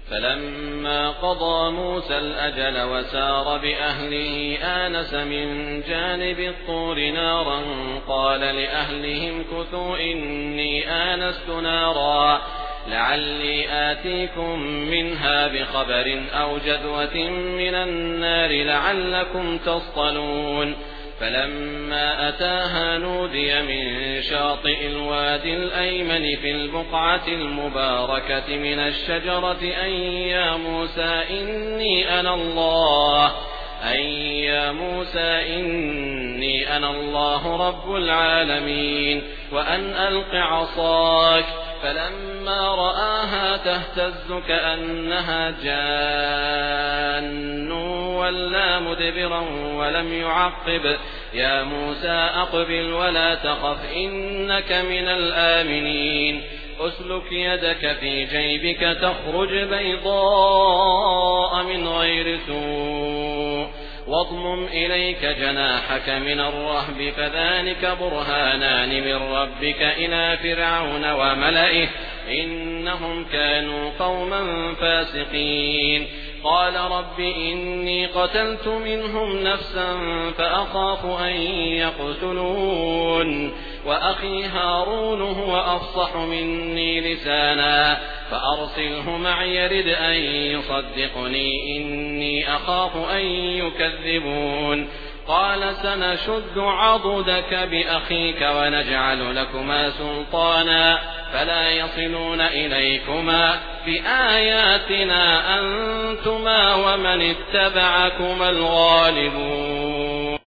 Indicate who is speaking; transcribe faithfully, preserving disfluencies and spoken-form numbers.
Speaker 1: فلما قضى موسى الأجل وسار بأهله آنس من جانب الطور نارا قال لأهلهم كثوا إني آنست نارا لعلي آتيكم منها بخبر أو جذوة من النار لعلكم تصطلون فلما أتاها نودي من شاطئ الوادي الأيمن في البقعة المباركة من الشجرة أن يا موسى إني أنا الله أن يا موسى إني أنا الله رب العالمين وأن ألق عصاك فلما رآها تهتز كأنها جان ولا مدبرا ولم يعقب يا موسى أقبل ولا تخف إنك من الآمنين أسلك يدك في جيبك تخرج بيضاء من غير سوء واضمم إليك جناحك من الرهب فذلك برهانان من ربك إلى فرعون وملئه إنهم كانوا قوما فاسقين قال رب إني قتلت منهم نفسا فأخاف أن يقتلون وأخي هارون هو أفصح مني لسانا فأرسله معي يرد أن يصدقني إني أخاف أن يكذبون قال سنشد عضدك بأخيك ونجعل لكما سلطانا فلا يصلون إليكما بآياتنا أنتما ومن اتبعكما الغالبون.